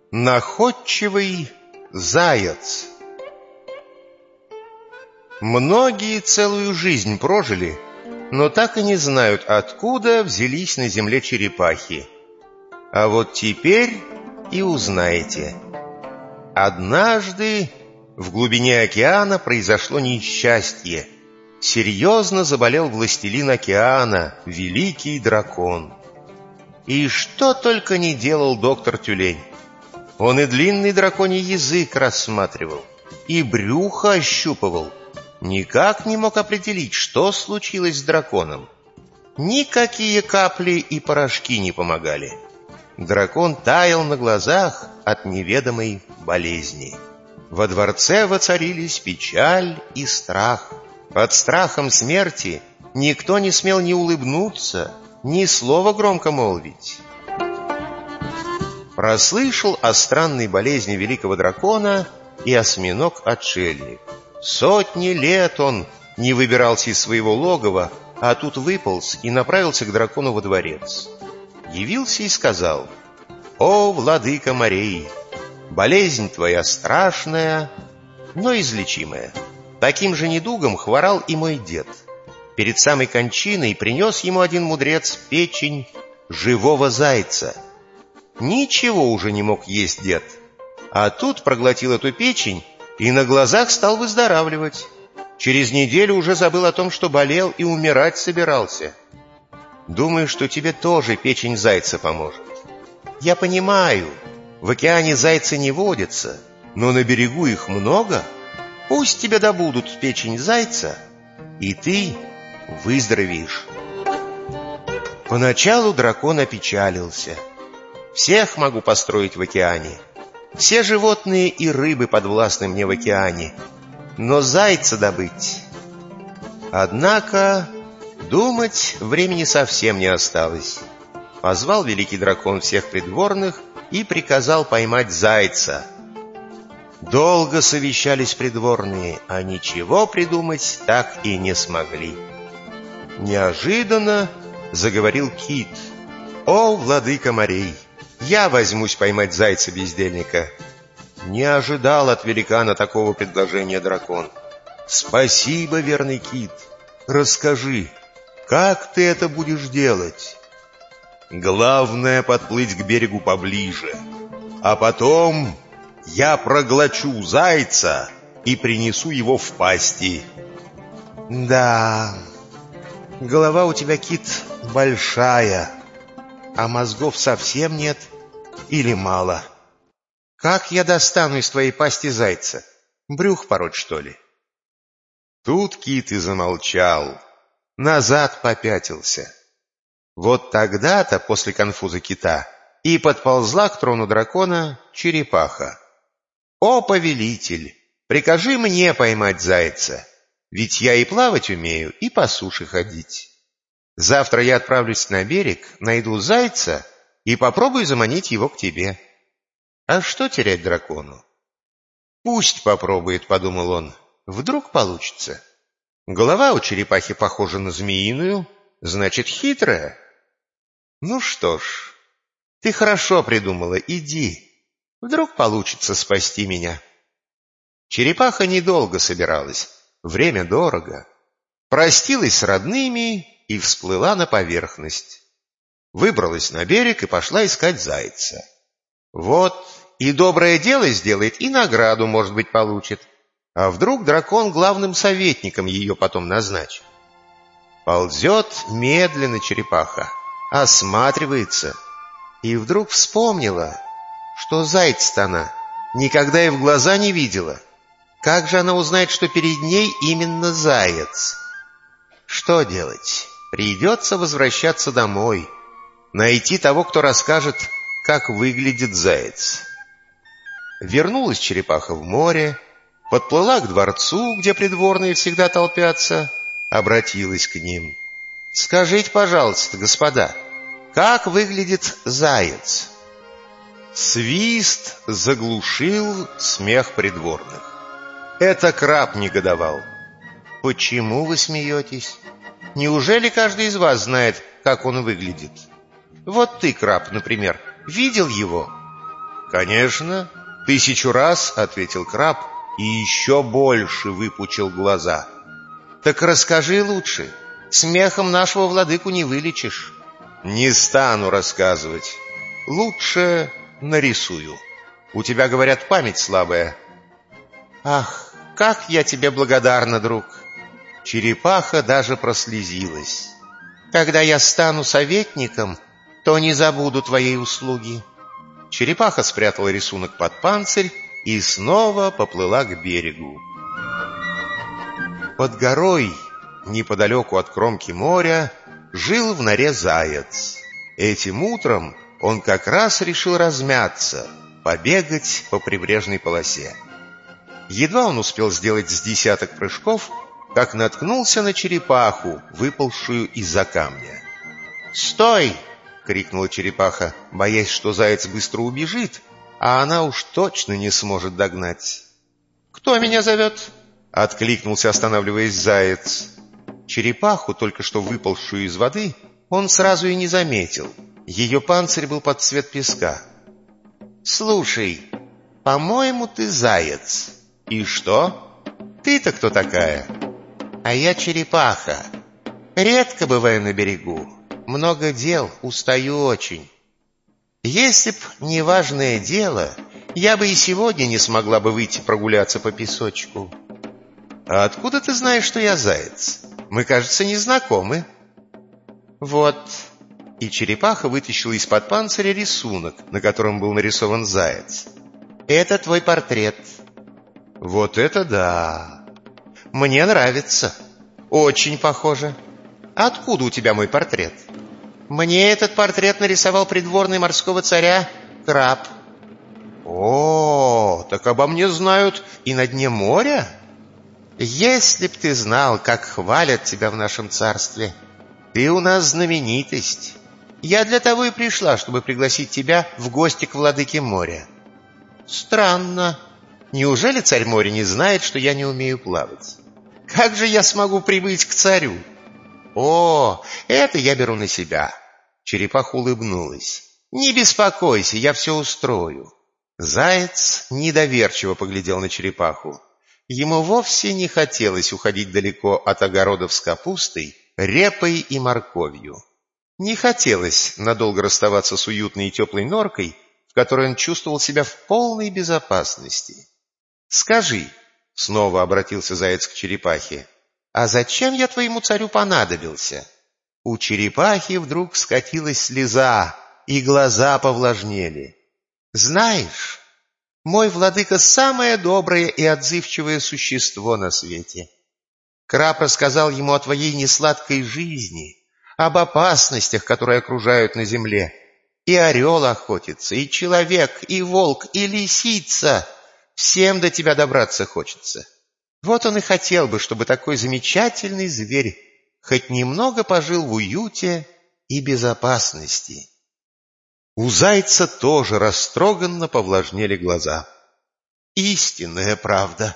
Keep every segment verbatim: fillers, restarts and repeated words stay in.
Находчивый заяц. Многие целую жизнь прожили, но так и не знают, откуда взялись на земле черепахи. А вот теперь и узнаете. Однажды в глубине океана произошло несчастье. Серьезно заболел властелин океана, великий дракон. И что только не делал доктор Тюлень. Он и длинный драконий язык рассматривал, и брюхо ощупывал. Никак не мог определить, что случилось с драконом. Никакие капли и порошки не помогали. Дракон таял на глазах от неведомой болезни. Во дворце воцарились печаль и страх. Под страхом смерти никто не смел ни улыбнуться, ни слова громко молвить. Прослышал о странной болезни великого дракона и осьминог-отшельник. Сотни лет он не выбирался из своего логова, а тут выполз и направился к дракону во дворец. Явился и сказал: «О, владыка морей, болезнь твоя страшная, но излечимая. Таким же недугом хворал и мой дед. Перед самой кончиной принес ему один мудрец печень живого зайца. Ничего уже не мог есть дед, а тут проглотил эту печень и на глазах стал выздоравливать. Через неделю уже забыл о том, что болел и умирать собирался. Думаю, что тебе тоже печень зайца поможет. Я понимаю, в океане зайцы не водятся, но на берегу их много. Пусть тебе добудут печень зайца, и ты выздоровеешь». Поначалу дракон опечалился. Всех могу построить в океане, все животные и рыбы подвластны мне в океане, но зайца добыть. Однако думать времени совсем не осталось. Позвал великий дракон всех придворных и приказал поймать зайца. Долго совещались придворные, а ничего придумать так и не смогли. Неожиданно заговорил кит: «О, владыка морей, я возьмусь поймать зайца-бездельника». Не ожидал от великана такого предложения дракон. «Спасибо, верный кит. Расскажи, как ты это будешь делать?» «Главное — подплыть к берегу поближе, а потом я проглочу зайца и принесу его в пасти». «Да, голова у тебя, кит, большая, а мозгов совсем нет или мало. Как я достану из твоей пасти зайца? Брюх пороть, что ли?» Тут кит и замолчал, назад попятился. Вот тогда-то, после конфуза кита, и подползла к трону дракона черепаха. «О, повелитель, прикажи мне поймать зайца, ведь я и плавать умею, и по суше ходить. Завтра я отправлюсь на берег, найду зайца и попробую заманить его к тебе. А что терять дракону?» «Пусть попробует», — подумал он, — «вдруг получится. Голова у черепахи похожа на змеиную, значит, хитрая. Ну что ж, ты хорошо придумала, иди, вдруг получится спасти меня». Черепаха недолго собиралась, время дорого. Простилась с родными и всплыла на поверхность. Выбралась на берег и пошла искать зайца. Вот, и доброе дело сделает, и награду, может быть, получит. А вдруг дракон главным советником ее потом назначит? Ползет медленно черепаха, осматривается, и вдруг вспомнила, что зайца-то она никогда и в глаза не видела. Как же она узнает, что перед ней именно заяц? Что делать? Придется возвращаться домой, найти того, кто расскажет, как выглядит заяц. Вернулась черепаха в море, подплыла к дворцу, где придворные всегда толпятся, обратилась к ним: «Скажите, пожалуйста, господа, как выглядит заяц?» Свист заглушил смех придворных. Это краб негодовал. «Почему вы смеетесь? Неужели каждый из вас знает, как он выглядит? Вот ты, краб, например, видел его?» «Конечно, тысячу раз», — ответил краб и еще больше выпучил глаза. «Так расскажи лучше. Смехом нашего владыку не вылечишь». «Не стану рассказывать. Лучше нарисую. У тебя, говорят, память слабая». «Ах, как я тебе благодарна, друг!» Черепаха даже прослезилась. «Когда я стану советником, то не забуду твоей услуги». Черепаха спрятала рисунок под панцирь и снова поплыла к берегу. Под горой, неподалеку от кромки моря, жил в норе заяц. Этим утром он как раз решил размяться, побегать по прибрежной полосе. Едва он успел сделать с десяток прыжков, как наткнулся на черепаху, выползшую из-за камня. «Стой!» — крикнула черепаха, боясь, что заяц быстро убежит, а она уж точно не сможет догнать. «Кто меня зовет?» — откликнулся, останавливаясь, заяц. Черепаху, только что выползшую из воды, он сразу и не заметил. Ее панцирь был под цвет песка. «Слушай, по-моему, ты заяц». «И что? Ты-то кто такая?» «А я черепаха. Редко бываю на берегу. Много дел, устаю очень. Если б не важное дело, я бы и сегодня не смогла бы выйти прогуляться по песочку». «А откуда ты знаешь, что я заяц? Мы, кажется, не знакомы». «Вот». И черепаха вытащила из-под панциря рисунок, на котором был нарисован заяц. «Это твой портрет». «Вот это да! Мне нравится. Очень похоже. Откуда у тебя мой портрет?» «Мне этот портрет нарисовал придворный морского царя краб». «О, так обо мне знают и на дне моря?» «Если б ты знал, как хвалят тебя в нашем царстве. Ты у нас знаменитость. Я для того и пришла, чтобы пригласить тебя в гости к владыке моря». «Странно. Неужели царь моря не знает, что я не умею плавать? Как же я смогу прибыть к царю?» «О, это я беру на себя». Черепаха улыбнулась. «Не беспокойся, я все устрою». Заяц недоверчиво поглядел на черепаху. Ему вовсе не хотелось уходить далеко от огородов с капустой, репой и морковью. Не хотелось надолго расставаться с уютной и теплой норкой, в которой он чувствовал себя в полной безопасности. «Скажи», — снова обратился заяц к черепахе, — «а зачем я твоему царю понадобился?» У черепахи вдруг скатилась слеза, и глаза повлажнели. «Знаешь, мой владыка — самое доброе и отзывчивое существо на свете. Краб рассказал ему о твоей несладкой жизни, об опасностях, которые окружают на земле. И орел охотится, и человек, и волк, и лисица. Всем до тебя добраться хочется. Вот он и хотел бы, чтобы такой замечательный зверь хоть немного пожил в уюте и безопасности». У зайца тоже растроганно повлажнели глаза. «Истинная правда.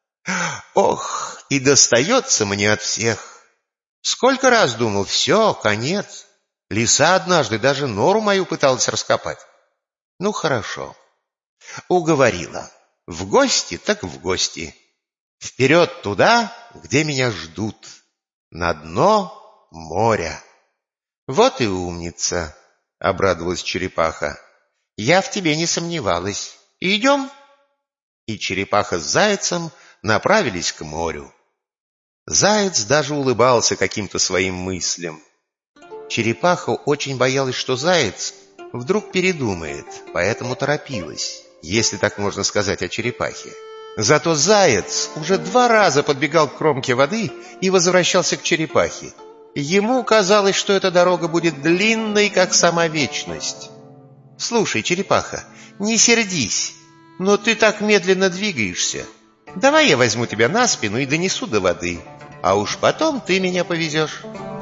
Ох, и достается мне от всех. Сколько раз думал, все, конец. Лиса однажды даже нору мою пыталась раскопать. Ну, хорошо. Уговорила. В гости так в гости. Вперед туда, где меня ждут. На дно моря». «Вот и умница», — обрадовалась черепаха. «Я в тебе не сомневалась. Идем?» И черепаха с зайцем направились к морю. Заяц даже улыбался каким-то своим мыслям. Черепаха очень боялась, что заяц вдруг передумает, поэтому торопилась, если так можно сказать о черепахе. Зато заяц уже два раза подбегал к кромке воды и возвращался к черепахе. Ему казалось, что эта дорога будет длинной, как сама вечность. «Слушай, черепаха, не сердись, но ты так медленно двигаешься. Давай я возьму тебя на спину и донесу до воды, а уж потом ты меня повезешь».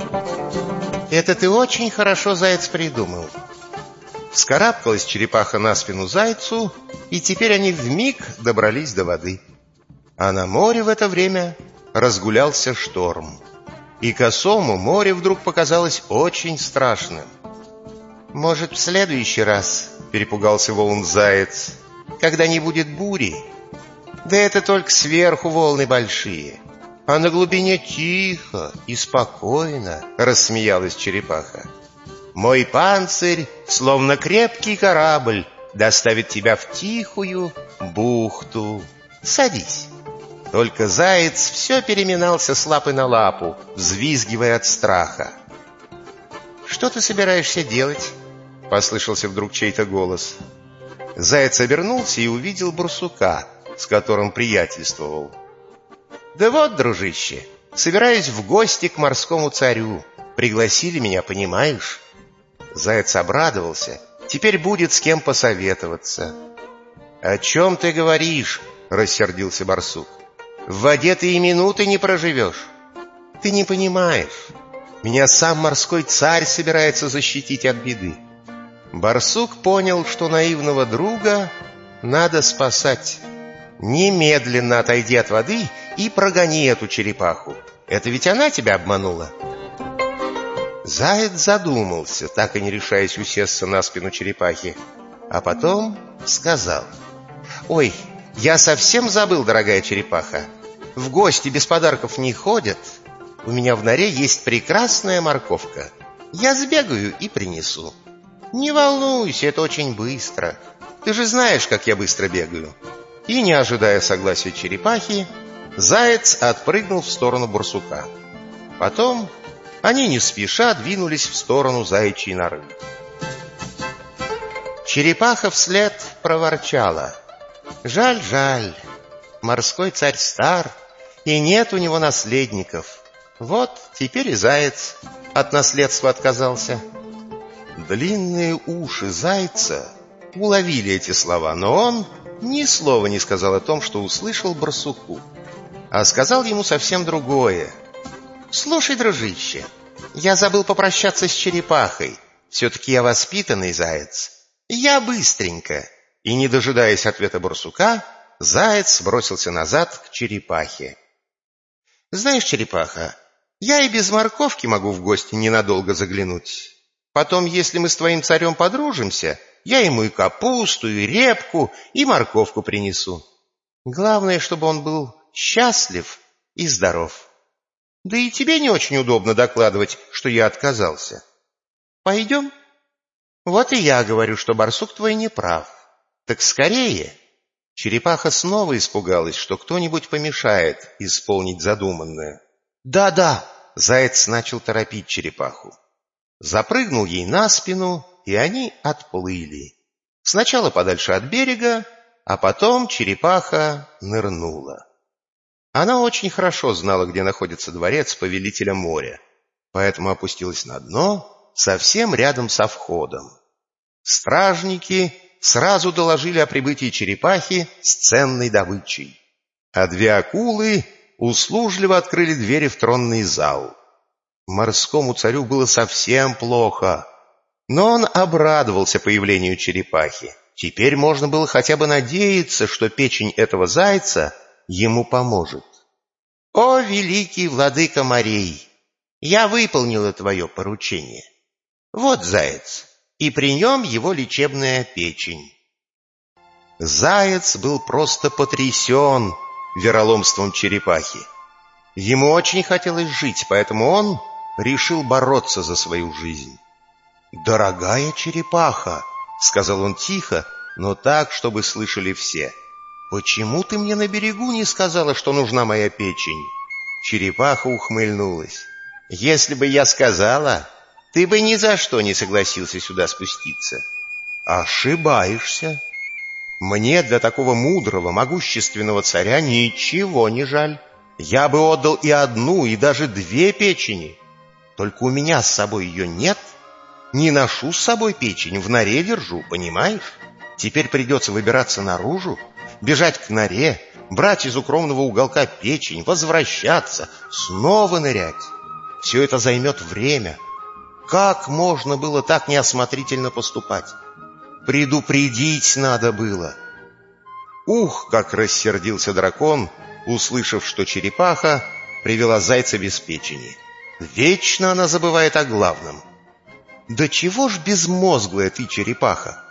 «Это ты очень хорошо, заяц, придумал». Вскарабкалась черепаха на спину зайцу, и теперь они вмиг добрались до воды. А на море в это время разгулялся шторм. И косому море вдруг показалось очень страшным. «Может, в следующий раз перепугался волн-заяц. Когда не будет бури? Да это только сверху волны большие, а на глубине тихо и спокойно, рассмеялась черепаха. Мой панцирь, словно крепкий корабль, доставит тебя в тихую бухту. Садись. Только заяц все переминался с лапы на лапу, взвизгивая от страха. «Что ты собираешься делать?» — послышался вдруг чей-то голос. Заяц обернулся и увидел барсука, с которым приятельствовал. «Да вот, дружище, собираюсь в гости к морскому царю. Пригласили меня, понимаешь?» Заяц обрадовался. Теперь будет с кем посоветоваться. «О чем ты говоришь?» — рассердился барсук. «В воде ты и минуты не проживешь. Ты не понимаешь. Меня сам морской царь собирается защитить от беды». Барсук понял, что наивного друга надо спасать. «Немедленно отойди от воды и прогони эту черепаху. Это ведь она тебя обманула». Заяц задумался, так и не решаясь усесться на спину черепахи, а потом сказал: «Ой, я совсем забыл, дорогая черепаха. В гости без подарков не ходят. У меня в норе есть прекрасная морковка. Я сбегаю и принесу. Не волнуйся, это очень быстро. Ты же знаешь, как я быстро бегаю». И, не ожидая согласия черепахи, заяц отпрыгнул в сторону барсука. Потом они не спеша двинулись в сторону заячьей норы. Черепаха вслед проворчала: «Жаль, жаль, морской царь стар, и нет у него наследников. Вот теперь и заяц от наследства отказался». Длинные уши зайца уловили эти слова, но он ни слова не сказал о том, что услышал барсуку, а сказал ему совсем другое. «Слушай, дружище, я забыл попрощаться с черепахой. Все-таки я воспитанный заяц. Я быстренько». И, не дожидаясь ответа барсука, заяц бросился назад к черепахе. «Знаешь, черепаха, я и без морковки могу в гости ненадолго заглянуть. Потом, если мы с твоим царем подружимся, я ему и капусту, и репку, и морковку принесу. Главное, чтобы он был счастлив и здоров. Да и тебе не очень удобно докладывать, что я отказался. Пойдем?» «Вот и я говорю, что барсук твой не прав. Так скорее!» Черепаха снова испугалась, что кто-нибудь помешает исполнить задуманное. «Да-да!» — заяц начал торопить черепаху. Запрыгнул ей на спину, и они отплыли. Сначала подальше от берега, а потом черепаха нырнула. Она очень хорошо знала, где находится дворец повелителя моря, поэтому опустилась на дно совсем рядом со входом. Стражники сразу доложили о прибытии черепахи с ценной добычей, а две акулы услужливо открыли двери в тронный зал. Морскому царю было совсем плохо, но он обрадовался появлению черепахи. Теперь можно было хотя бы надеяться, что печень этого зайца ему поможет. «О, великий владыка морей! Я выполнила твое поручение. Вот заяц, и при нем его лечебная печень». Заяц был просто потрясен вероломством черепахи. Ему очень хотелось жить, поэтому он решил бороться за свою жизнь. «Дорогая черепаха», — сказал он тихо, но так, чтобы слышали все, — «почему ты мне на берегу не сказала, что нужна моя печень?» Черепаха ухмыльнулась. «Если бы я сказала, ты бы ни за что не согласился сюда спуститься». «Ошибаешься. Мне для такого мудрого, могущественного царя ничего не жаль. Я бы отдал и одну, и даже две печени. Только у меня с собой ее нет. Не ношу с собой печень, в норе держу, понимаешь? Теперь придется выбираться наружу, бежать к норе, брать из укромного уголка печень, возвращаться, снова нырять. Все это займет время. Как можно было так неосмотрительно поступать? Предупредить надо было». Ух, как рассердился дракон, услышав, что черепаха привела зайца без печени. Вечно она забывает о главном. «Да чего ж безмозглая ты, черепаха?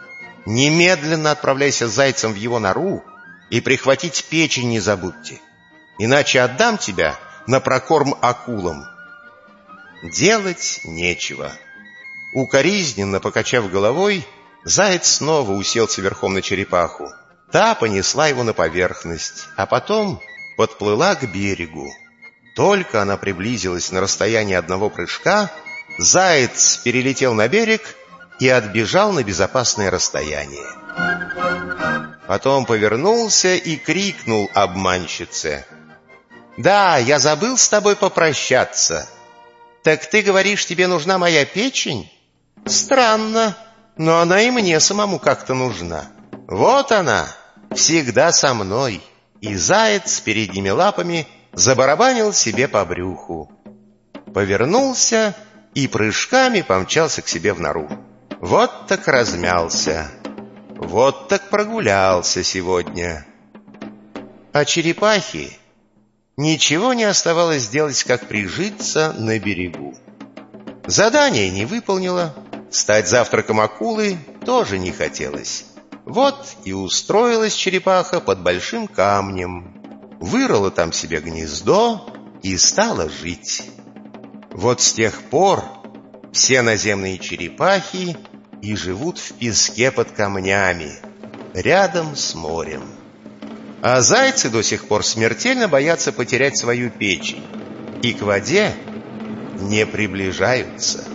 Немедленно отправляйся с зайцем в его нору и прихватить печень не забудьте, иначе отдам тебя на прокорм акулам». Делать нечего. Укоризненно покачав головой, заяц снова уселся верхом на черепаху. Та понесла его на поверхность, а потом подплыла к берегу. Только она приблизилась на расстояние одного прыжка, заяц перелетел на берег и отбежал на безопасное расстояние. Потом повернулся и крикнул обманщице: «Да, я забыл с тобой попрощаться. Так ты говоришь, тебе нужна моя печень? Странно, но она и мне самому как-то нужна. Вот она, всегда со мной». И заяц с передними лапами забарабанил себе по брюху, повернулся и прыжками помчался к себе в нору. Вот так размялся, вот так прогулялся сегодня. А черепахе ничего не оставалось делать, как прижиться на берегу. Задание не выполнила, стать завтраком акулы тоже не хотелось. Вот и устроилась черепаха под большим камнем, вырыла там себе гнездо и стала жить. Вот с тех пор все наземные черепахи и живут в песке под камнями, рядом с морем. А зайцы до сих пор смертельно боятся потерять свою печень и к воде не приближаются.